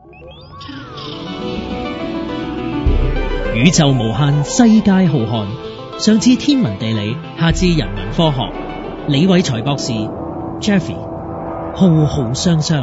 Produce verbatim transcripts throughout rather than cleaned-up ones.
宇宙無限，世界浩瀚。上至天文地理，下至人文科學。李偉才博士 Jeffrey 浩浩雙雙。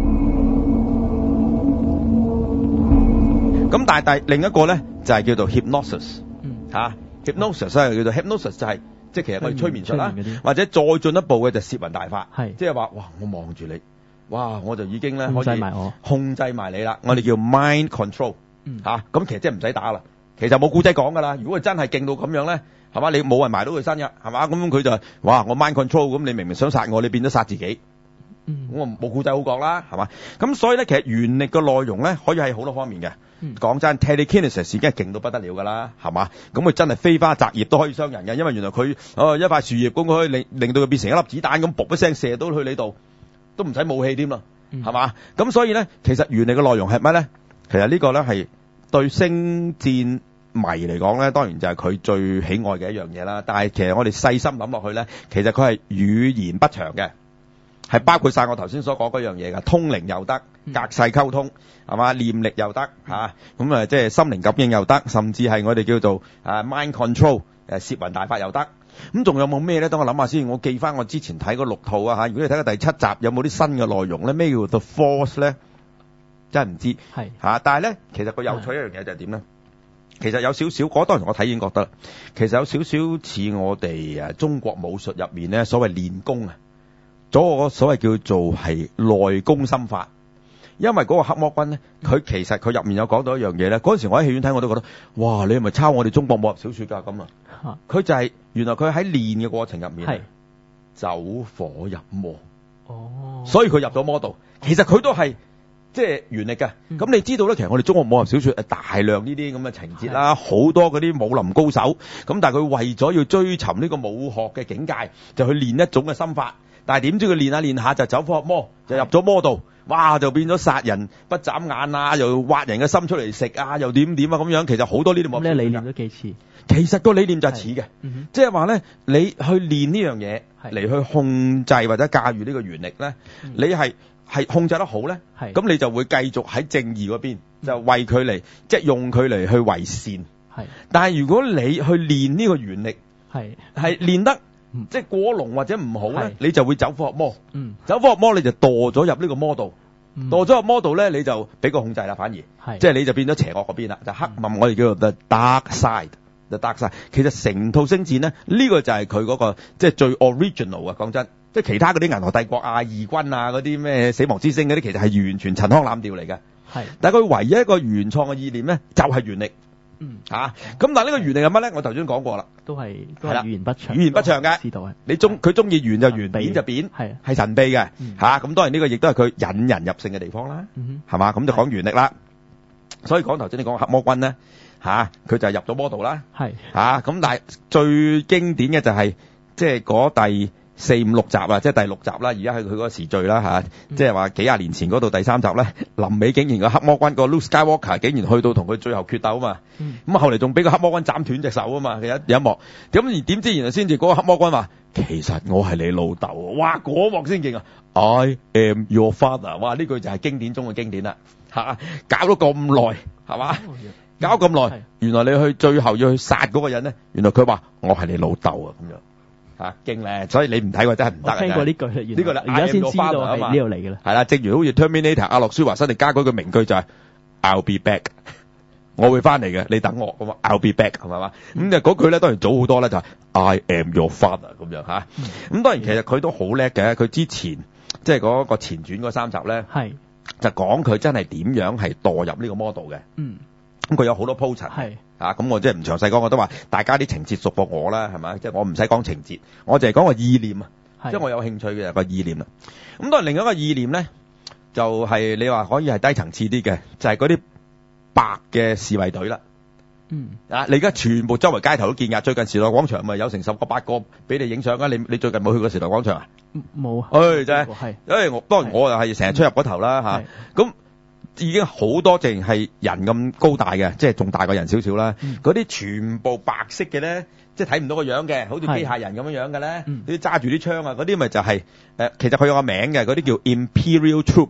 咁但係第另一個咧就係叫做 hypnosis， 嗯嚇 hypnosis 咧叫做 hypnosis 就係即係其實我哋催眠術啦催眠， 或者再進一步嘅就攝魂大法， 係即係話哇我望住你，哇我就已經咧可以控制埋我控制埋你啦，我哋叫 mind control 嗯嚇，咁其實即係唔使打啦，其實冇古仔講㗎啦，如果佢真係勁到咁樣咧，係嘛，你冇人埋到佢身㗎，係嘛，咁佢就哇我 mind control，咁你明明想殺我，你變咗殺自己。 嗯咁我冇故仔好講啦，係嘛？咁所以咧，其實原力嘅內容咧，可以係好多方面嘅。講、嗯、真 ，telekinesis 已經係勁到不得了㗎啦，係嘛？咁佢真係飛花摘葉都可以傷人嘅，因為原來佢哦一塊樹葉咁，佢可以令令到佢變成一粒子彈咁，噗一聲射到去你度，都唔使武器添啦，係嘛？咁、嗯、所以咧，其實原力嘅內容係乜咧？其實呢個咧係對星戰迷嚟講咧，當然就係佢最喜愛嘅一樣嘢啦。但係其實我哋細心諗落去咧，其實佢係語言不詳嘅。係包括晒我頭先所講嗰樣嘢㗎，通靈又得，隔世溝通係嘛，念力又得嚇，咁啊即係心靈感應又得，甚至係我哋叫做啊 mind control 誒攝魂大法又得。咁仲有冇咩咧？等我諗下先，我記翻我之前睇嗰六套啊嚇。如果你睇過第七集，有冇啲新嘅內容咧？咩叫 The Force 咧？真係唔知係嚇。但係咧，其實個有趣一樣嘢就係點咧？其實有少少，嗰當時我睇已經覺得，其實有少少似我哋誒中國武術入面咧所謂練功啊。咗個所謂叫做係內功心法，因為嗰個黑魔軍咧，佢其實佢入面有講到一樣嘢咧。嗰陣時我喺戲院睇我都覺得，哇！你係咪抄我哋中國武俠小說㗎咁啊？佢就係、是、原來佢喺練嘅過程入面，走火入魔。哦，所以佢入咗魔道。其實佢都係即係原力嘅。咁、嗯、你知道咧，其實我哋中國武俠小說誒大量呢啲咁嘅情節啦，好多嗰啲武林高手。咁但係佢為咗要追尋呢個武學嘅境界，就去練一種嘅心法。但係點知佢練下練下就走火入魔，就入咗魔道，哇！就變咗殺人不眨眼啊，又挖人嘅心出嚟食啊，又點點啊咁樣。其實好多呢啲冇。咁你理念都幾似？其實個理念就係似嘅，即係話咧，你去練呢樣嘢嚟去控制或者駕馭呢個原力咧，你係係控制得好咧，咁你就會繼續喺正義嗰邊，就為佢嚟即係用佢嚟去為善。係，但係如果你去練呢個原力，係係練得。即係過龍或者唔好咧，你就會走火入魔。嗯，走火入魔你就墮咗入呢個魔道，嗯、墮咗入魔道咧，你就俾個控制啦。反而，係即係你就變咗邪惡嗰邊啦，就黑暗。嗯、我哋叫做 the dark side，the dark side。其實成套星戰咧，呢、這個就係佢嗰個即係最 original 啊。講真，即係其他嗰啲銀河帝國啊、義軍啊、嗰啲咩死亡之星嗰啲，其實係完全陳腔濫調嚟嘅。係，但係佢唯一一個原創嘅意念咧，就係、是、原力。嗯，吓、啊，咁但係呢個原力係乜咧？我頭先講過啦，都係都係語言不詳，語言不詳嘅，知道啊？你中佢中意圓就圓，扁就扁，係係神秘嘅，吓、嗯，咁、啊、當然呢個亦都係佢引人入勝嘅地方啦，係、嗯、嘛？咁就講原力啦。所以講頭先你講黑魔軍咧，吓、啊，佢就係入咗魔道啦，係吓，咁、啊、但係最經典嘅就係即係嗰第四五六集啊，即係第六集啦，而家係佢嗰個時序啦吓，即係話幾廿年前嗰度第三集咧，臨尾竟然個黑魔軍個 Luke Skywalker 竟然去到同佢最後決鬥啊嘛，咁、嗯、後嚟仲俾個黑魔軍斬斷隻手啊嘛，有一幕，咁而點知原來先至嗰個黑魔軍話，其實我係你老豆啊，哇嗰幕先勁啊 ，I am your father， 哇呢句就係經典中嘅經典啦，吓搞咗咁耐係嘛，搞咁耐，原來你去最後要去殺嗰個人咧，原來佢話我係你老豆啊咁樣。啊，勁咧！所以你唔睇過真係唔得啊！聽過呢句，呢、這個而家先知道係呢度嚟嘅啦。係啦，正如好似 Terminator 阿諾舒華辛力加嗰句名句就係、是、I'll be back， 我會翻嚟嘅，你等我咁啊 I'll be back 係咪嘛？咁就嗰句咧當然早好多啦，就係、是、I am your father 咁樣吓。咁、嗯、當然其實佢都好叻嘅，佢之前即係嗰個前傳嗰三集咧，係就講佢真係點樣係墮入呢個魔道嘅。嗯。咁佢有好多鋪陳，係啊，咁我即係唔詳細講，我都話大家啲情節熟過我啦，係咪？即係我唔使講情節，我淨係講個意念啊，即係我有興趣嘅個意念啦。咁當然另一個意念咧，就係、是、你話可以係低層次啲嘅，就係嗰啲白嘅侍衛隊啦。嗯，啊，你而家全部周圍街頭都見㗎，最近時代廣場咪有成十個八個俾你影相啊！你你最近冇去過時代廣場啊？冇啊，誒真係，係，因為我當然我又係成日出入嗰頭啦嚇，咁。已經好多淨係人咁高大嘅，即係仲大過人少少啦。嗰、嗯、啲全部白色嘅咧，即係睇唔到個樣嘅，好似機械人咁樣樣嘅咧。啲揸住啲槍啊，嗰啲咪就係、是、誒、呃，其實佢有個名嘅，嗰啲叫 Imperial Troops，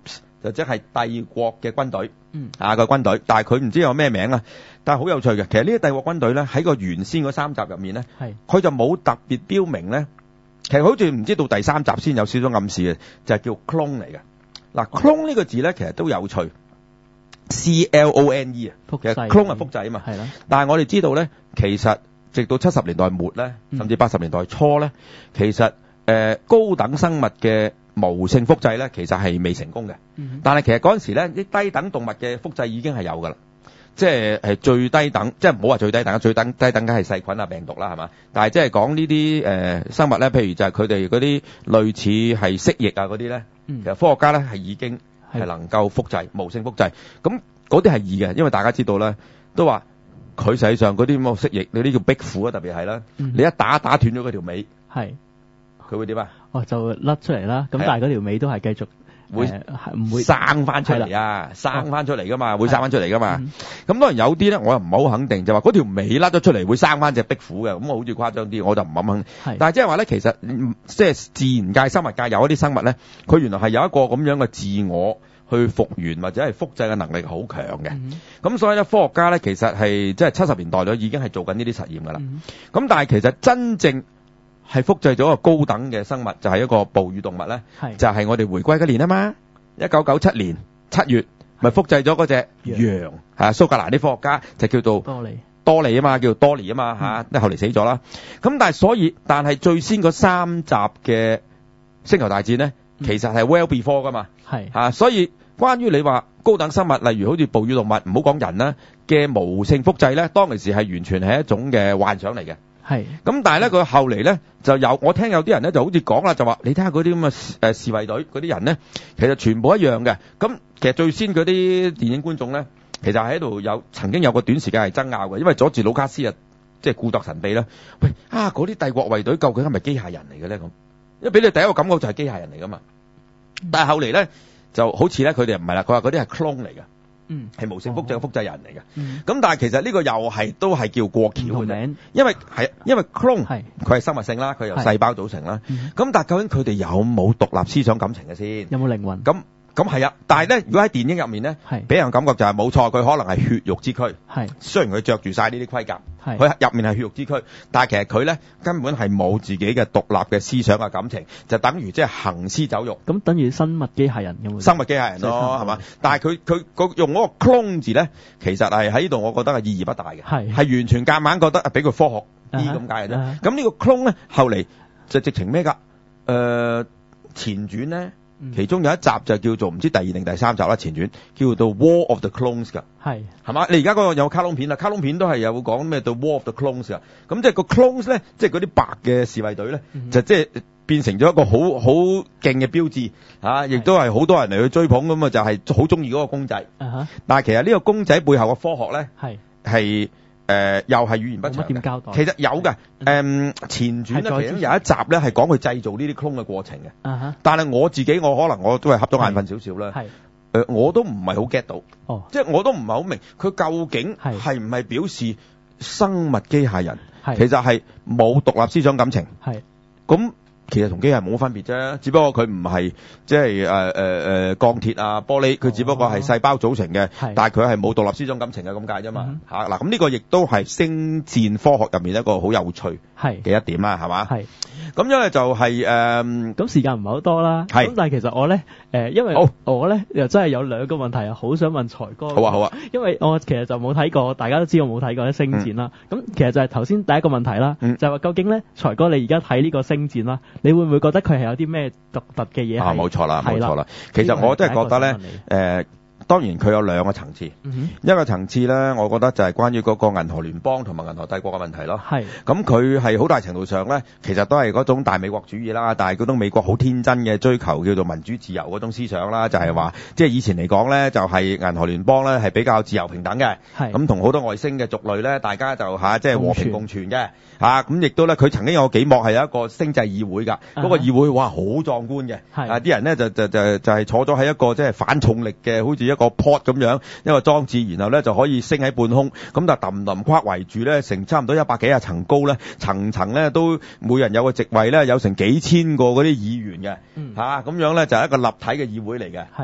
就即係帝國嘅軍隊， 嗯啊個軍隊，但係佢唔知有咩名啊，但係好有趣嘅。其實呢啲帝國軍隊咧喺個原先嗰三集入面咧， 係佢就冇特別標明咧。其實好似唔知到第三集先有少少暗示嘅，就係叫 clone 嚟嘅。嗱，clone 呢個字咧其實都有趣 ，C L O N E 啊， 複其實製 clone 係複製啊嘛。 係啦， 但係我哋知道咧，其實直到七十年代末咧，甚至八十年代初咧，其實誒、呃、高等生物嘅無性複製咧，其實係未成功嘅。 嗯但係其實嗰陣時咧，啲低等動物嘅複製已經係有㗎啦。即係係最低等，即係唔好話最低等，最等低等梗係細菌啊、病毒啦，係嘛？但係即係講呢啲誒生物咧，譬如就係佢哋嗰啲類似係蜥蜴啊嗰啲咧， 嗯其實科學家咧係已經係能夠複製無性複製。咁嗰啲係易嘅，因為大家知道咧，都話佢實際上嗰啲咁嘅蜥蜴，你啲叫壁虎啊，特別係啦， 嗯你一打打斷咗佢條尾， 係佢會點啊？ 哦就甩出嚟啦，咁係啊但係嗰條尾都係繼續會誒係唔會生翻出嚟係啊，生翻出嚟噶嘛，會生翻出嚟噶嘛。 嗯咁當然有啲咧，我又唔係好肯定，就話嗰條尾甩咗出嚟會生翻隻壁虎嘅，咁我好似誇張啲，我就唔咁肯定。 係但係即係話咧，其實嗯即係自然界、生物界有一啲生物咧，佢原來係有一個咁樣嘅自我去復原或者係複製嘅能力好強嘅。 嗯咁所以咧，科學家咧其實係即係七十年代咗已經係做緊呢啲實驗㗎啦。 嗯咁但係其實真正係複製咗一個高等嘅生物，就係一個哺乳動物咧， 係就係我哋回歸嗰年啊嘛，一九九七年七月，咪複製咗嗰隻羊嚇，蘇格蘭啲科學家就叫做多利多利啊嘛，叫做多利啊嘛嚇，即係後嚟死咗啦。咁但係所以，但係最先嗰三集嘅星球大戰咧，其實係 well before 噶嘛係嚇，所以關於你話高等生物，例如好似哺乳動物，唔好講人啦嘅無性複製咧，當其時係完全係一種嘅幻想嚟嘅。 係咁但係咧，佢後嚟咧就有，我聽有啲人咧就好似講啦，就話你睇下嗰啲咁嘅誒侍衛隊嗰啲人咧，其實全部一樣嘅。咁其實最先嗰啲電影觀眾咧，其實喺度有曾經有個短時間係爭拗嘅，因為佐治魯卡斯啊，即係故作神秘啦。喂啊，嗰啲帝國衛隊究竟係咪機械人嚟嘅咧？咁，因為俾你第一個感覺就係機械人嚟噶嘛。但係後嚟咧就好似咧佢哋唔係啦，佢話嗰啲係 clone 嚟嘅。 嗯係無性複製嘅複製人嚟嘅，咁、 嗯但係其實呢個又係都係叫過橋唔同嘅啫名， 因為係因為 clone 係佢係生物性啦，佢由細胞組成啦， 嗯咁但係究竟佢哋有冇獨立思想感情嘅先？ 有冇靈魂？ 咁咁係啊，但係咧，如果喺電影入面咧， 係俾人感覺就係冇錯，佢可能係血肉之軀。 係雖然佢着住晒呢啲盔甲， 係佢入面係血肉之軀，但係其實佢咧根本係冇自己嘅獨立嘅思想嘅感情，就等於即係行屍走肉。 咁等於生物機械人咁。 生物機械人咯，係嘛？但係佢佢佢用嗰個 clone 字咧，其實係喺呢度，我覺得係意義不大嘅， 係係完全夾硬覺得啊，俾佢科學啲咁解嘅啫。 啊咁呢個 clone 咧，後嚟就直情咩㗎？誒前傳咧，其中有一集就叫做唔知第二定第三集啦，前傳叫做 War of the Clones 㗎。 係係嘛？你而家嗰個有卡通片啦，卡通片都係有講咩對 War of the Clones 㗎。咁即係個 clones 咧，即係嗰啲白嘅侍衛隊咧， 嗯就即係變成咗一個好好勁嘅標誌嚇，亦都係好多人嚟去追捧咁啊，就係好中意嗰個公仔。 啊哈但係其實呢個公仔背後嘅科學咧， 係係誒又係語言不詳冇乜點交代嘅。其實有嘅，誒前傳係再咧，其中有一集咧係講佢製造呢啲 clone 嘅過程嘅。 啊哈但係我自己我可能我都係瞌咗眼瞓少少啦。 係誒我都唔係好 get 到。 哦即係我都唔係好明，佢究竟係係唔係表示生物機械人， 係其實係冇獨立思想感情。 係咁其實同機械人冇乜分別啫，只不過佢唔係即係誒誒誒鋼鐵啊玻璃，佢只不過係細胞組成嘅， 係但係佢係冇獨立思想感情嘅咁解啫嘛嗯嚇。嗱咁呢個亦都係星戰科學入面一個好有趣係嘅一點啦，係嘛？ 係咁樣咧就係誒咁時間唔係好多啦。 係咁但係其實我咧誒，因為好我咧又真係有兩個問題啊，好想問財哥。 好啊好啊， 因為我其實就冇睇過，大家都知我冇睇過啲星戰啦。咁、其實就係頭先第一個問題啦， 嗯就係話究竟咧，財哥你而家睇呢個星戰啦，你會唔會覺得佢係有啲咩獨特嘅嘢？ 啊冇錯啦冇係啦錯啦，其實我真係覺得咧呢個係第一個想問你誒。當然佢有兩個層次， 嗯一個層次咧，我覺得就係關於嗰個銀河聯邦同埋銀河帝國嘅問題咯。 係咁佢係好大程度上咧，其實都係嗰種大美國主義啦，但係嗰種美國好天真嘅追求叫做民主自由嗰種思想啦，就係話即係以前嚟講咧，就係銀河聯邦咧係比較自由平等嘅， 係咁同好多外星嘅族類咧，大家就嚇即係和平共存嘅嚇，咁亦都咧佢曾經有幾幕係有一個星際議會㗎，嗰個議會哇好壯觀嘅， 係啊啲人咧就就就就係坐咗喺一個即係反重力嘅，好似一個 pod 咁樣。一個裝置，然後咧就可以升喺半空，咁就揼揼跨圍住咧，成差唔多一百幾廿層高咧，層層咧都每人有個席位咧，有成幾千個嗰啲議員嘅， 嗯嚇咁樣咧就係一個立體嘅議會嚟嘅， 係嚇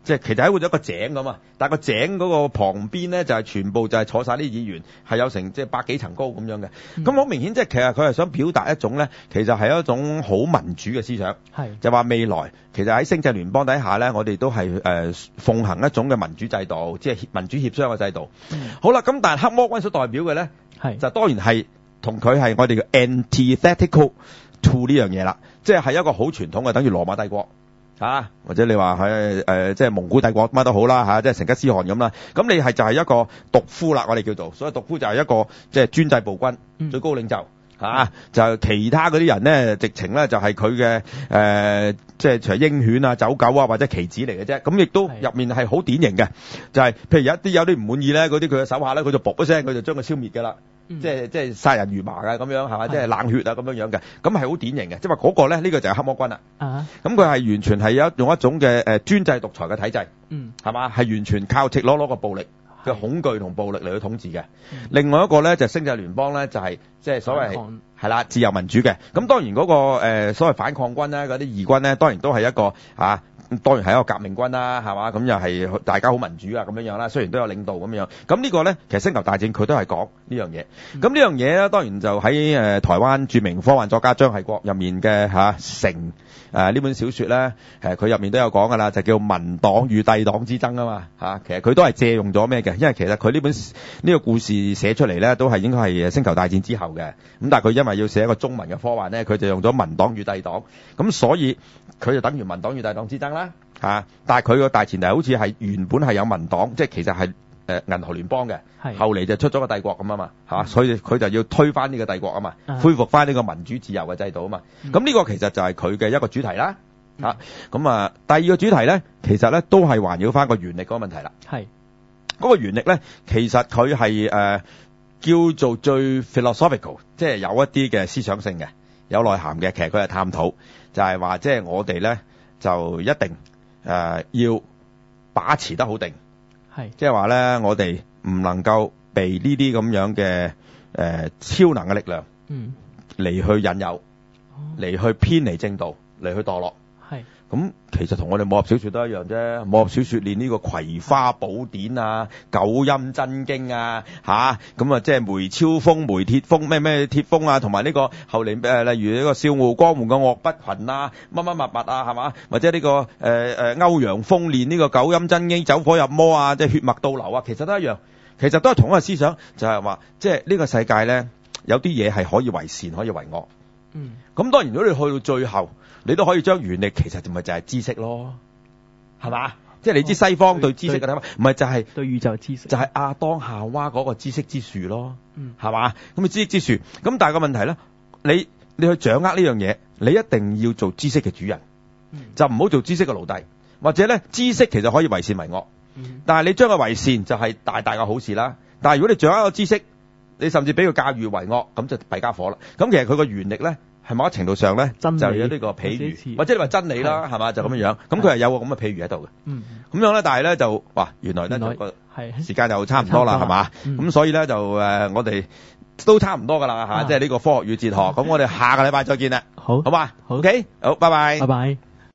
即係其實喺會咗一個井咁啊，但係個井嗰個旁邊咧就係全部就係坐晒啲議員，係有成即係百幾層高咁樣嘅。咁好、嗯、明顯即係其實佢係想表達一種咧，其實係一種好民主嘅思想，係就話未來其實喺星際聯邦底下咧，我哋都係誒、呃、奉行一種嘅民主制度，即係民主協商嘅制度。嗯、好啦，咁但係黑魔軍所代表嘅咧，係就當然係同佢係我哋嘅 antithetical to 呢樣嘢啦，即係係一個好傳統嘅，等於羅馬帝國。啊，或者你話喺誒即係蒙古帝國乜都好啦嚇、啊，即係成吉思汗咁啦。咁你係就係一個獨夫啦，我哋叫做，所以獨夫就係一個即係專制暴君、嗯、最高領袖嚇、啊，就係其他嗰啲人咧，直情咧就係佢嘅誒，即係除咗鷹犬啊、走狗啊或者棋子嚟嘅啫。咁亦都入面係好典型嘅，就係、是、譬如有一啲有啲唔滿意咧，嗰啲佢嘅手下咧，佢就噗一聲，佢就將佢消滅㗎啦。即係即係殺人如麻㗎咁樣係嘛？即係冷血啊咁樣樣嘅，咁係好典型嘅。即係話嗰個咧，呢、呢個就係黑魔軍啦。啊，咁佢係完全係有用一種嘅誒專制獨裁嘅體制。嗯，係嘛？係完全靠赤裸裸嘅暴力嘅恐懼同暴力嚟去統治嘅。嗯、另外一個咧就係星際聯邦咧，就係即係所謂係啦自由民主嘅。咁當然嗰、嗰個、呃、所謂反抗軍咧，嗰啲義軍咧，當然都係一個啊。當然係一個革命軍啦，係嘛？咁又係大家好民主啊，咁樣樣啦。雖然都有領導咁樣，咁呢個咧，其實星球大戰佢都係講呢樣嘢。咁呢樣嘢咧，當然就喺誒、呃、台灣著名科幻作家張系國入面嘅嚇城誒呢、呃、本小説咧，誒佢入面都有講㗎啦，就叫民黨與帝黨之爭啊嘛嚇。其實佢都係借用咗咩嘅？因為其實佢呢本呢、呢個故事寫出嚟咧，都係應該係星球大戰之後嘅。咁但係佢因為要寫一個中文嘅科幻咧，佢就用咗民黨與帝黨。咁所以佢就等於民黨與帝黨之爭啦。啊！但係佢個大前提好似係原本係有民黨，即係其實係誒銀河聯邦嘅，後嚟就出咗個帝國咁啊嘛，嚇！所以佢就要推翻呢個帝國啊嘛，恢復翻呢個民主自由嘅制度啊嘛。咁呢、嗯、個其實就係佢嘅一個主題啦。嚇、嗯！咁啊，第二個主題咧，其實咧都係環繞翻個原力嗰個問題啦。係嗰個原力咧，其實佢係誒叫做最 philosophical，即係有一啲嘅思想性嘅，有內涵嘅。其實佢係探討就係話，即係我哋咧就一定。誒、呃，要把持得好定，係，即係話咧，我哋唔能夠被呢啲咁樣嘅誒、呃、超能嘅力量，嗯，嚟去引誘，嚟、哦、去偏離正道，嚟去墮落，係。咁其實同我哋武俠小說都一樣啫，武俠小說練呢個葵花寶典啊、九陰真經啊，吓咁啊，即係梅超風、梅鐵風咩咩鐵風啊，同埋呢個後嚟誒、呃，例如呢個笑傲江湖嘅岳不群啊，乜乜物物啊，係嘛？或者呢、這個誒誒、呃、歐陽鋒練呢個九陰真經走火入魔啊，即係血脈倒流啊，其實都一樣，其實都係同一個思想，就係、是、話即係呢個世界咧，有啲嘢係可以為善，可以為惡。嗯，咁當然如果你去到最後。你都可以將原力其實就咪就係知識咯，係嘛？即係你知西方對知識嘅睇法，唔係就係對宇宙知識，就係亞當夏娃嗰個知識之樹咯，嗯，係嘛？咁你知識之樹，咁但係個問題咧，你你去掌握呢樣嘢，你一定要做知識嘅主人，嗯、就唔好做知識嘅奴隸，或者咧知識其實可以為善為惡，嗯、但係你將佢為善就係大大嘅好事啦。但係如果你掌握個知識，你甚至俾佢駕馭為惡，咁就弊家伙啦。咁其實佢個原力咧。係某一程度上咧，就有呢個譬喻，或者你話真理啦，係嘛？就咁樣樣。咁佢係有個咁嘅譬喻喺度嘅。嗯，咁樣咧，但係咧就，哇，原來咧個時間就差唔多啦，係嘛？咁所以咧就誒，我哋都差唔多噶啦嚇，即係呢個科學與哲學。咁我哋下個禮拜再見啦。好，好嘛？好，OK，好，拜拜。拜拜。